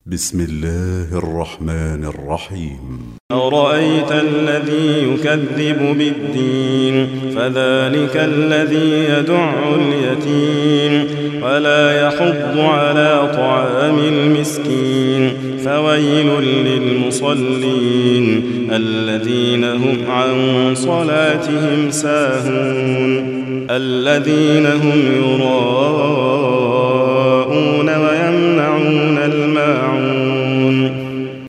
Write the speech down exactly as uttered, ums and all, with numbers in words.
بسم الله الرحمن الرحيم. أرأيت الذي يكذب بالدين فذلك الذي يدع اليتيم ولا يحض على طعام المسكين فويل للمصلين الذين هم عن صلاتهم ساهون الذين هم يراءون ويمنعون